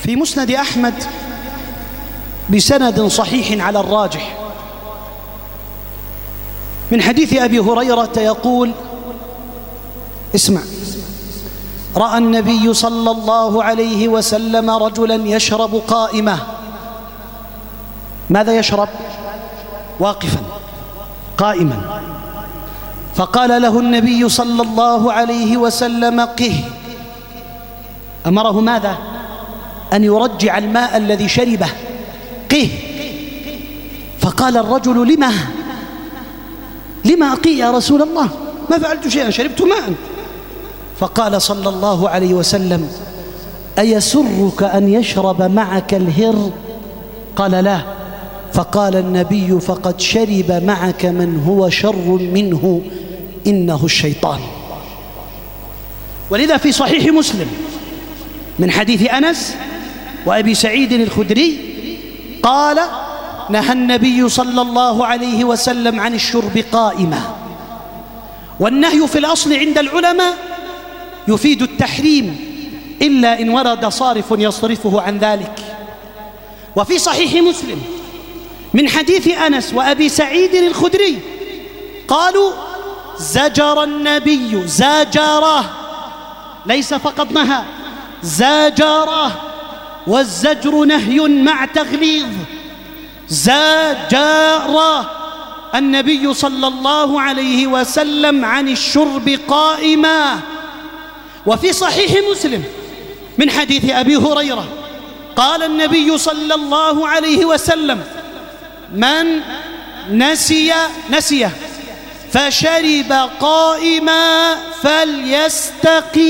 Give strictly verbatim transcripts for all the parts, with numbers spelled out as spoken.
في مسند أحمد بسند صحيح على الراجح من حديث أبي هريرة يقول: اسمع، رأى النبي صلى الله عليه وسلم رجلا يشرب قائمة. ماذا يشرب؟ واقفا قائما. فقال له النبي صلى الله عليه وسلم: قه. أمره ماذا؟ أن يرجع الماء الذي شربه. قه. فقال الرجل: لما لما أقي يا رسول الله؟ ما فعلت شيئا، شربت ماء. فقال صلى الله عليه وسلم: أيسرك أن يشرب معك الهر؟ قال: لا. فقال النبي: فقد شرب معك من هو شر منه، إنه الشيطان. ولذا في صحيح مسلم من حديث أنس وأبي سعيد الخدري قال: نهى النبي صلى الله عليه وسلم عن الشرب قائمة. والنهي في الأصل عند العلماء يفيد التحريم إلا إن ورد صارف يصرفه عن ذلك. وفي صحيح مسلم من حديث أنس وأبي سعيد الخدري قالوا: زجر النبي زاجره، ليس فقط نهى، زاجره، والزجر نهي مع تغليظ. زاجر النبي صلى الله عليه وسلم عن الشرب قائما. وفي صحيح مسلم من حديث أبي هريرة قال النبي صلى الله عليه وسلم: من نسي نسي فشرب قائما فليستقي.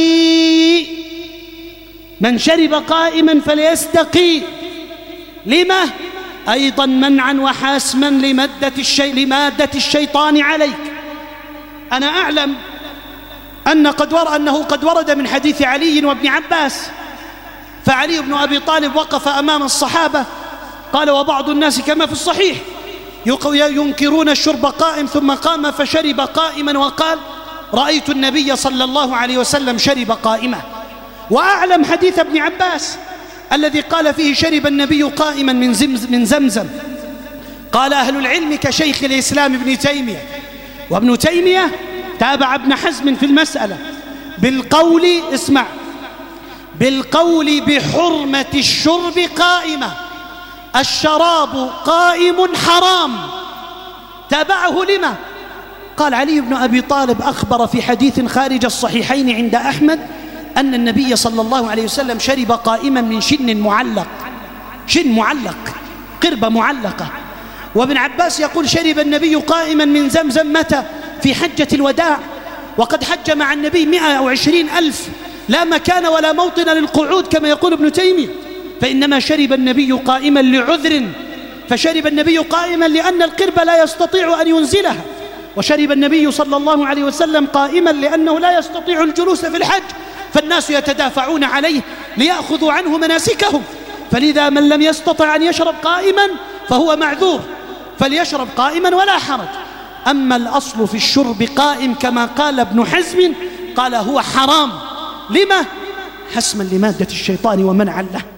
من شرب قائما فليستقي. لما؟ أيضا منعا وحاسما لمادة الشي... لمادة الشيطان عليك. أنا أعلم أن قد ور... أنه قد ورد من حديث علي وابن عباس، فعلي بن أبي طالب وقف أمام الصحابة قال: وبعض الناس كما في الصحيح ينكرون الشرب قائم، ثم قام فشرب قائما وقال: رأيت النبي صلى الله عليه وسلم شرب قائمة. وأعلم حديث ابن عباس الذي قال فيه: شرب النبي قائما من زمزم, من زمزم. قال أهل العلم كشيخ الإسلام ابن تيمية، وابن تيمية تابع ابن حزم في المسألة بالقول، اسمع، بالقول بحرمة الشرب قائمة. الشراب قائم حرام. تابعه لما؟ قال: علي بن أبي طالب أخبر في حديث خارج الصحيحين عند أحمد أن النبي صلى الله عليه وسلم شرب قائما من شن معلق. شن معلق، قربة معلقة. وابن عباس يقول: شرب النبي قائما من زمزم. متى؟ في حجة الوداع، وقد حج مع النبي مئة وعشرين ألف، لا مكان ولا موطن للقعود كما يقول ابن تيمية، فإنما شرب النبي قائما لعذر. فشرب النبي قائما لأن القرب لا يستطيع أن ينزلها، وشرب النبي صلى الله عليه وسلم قائما لأنه لا يستطيع الجلوس في الحج، فالناس يتدافعون عليه ليأخذوا عنه مناسكهم. فلذا من لم يستطع أن يشرب قائما فهو معذور، فليشرب قائما ولا حرج. أما الأصل في الشرب قائم كما قال ابن حزم، قال: هو حرام. لما؟ حسما لمادة الشيطان ومنعا له.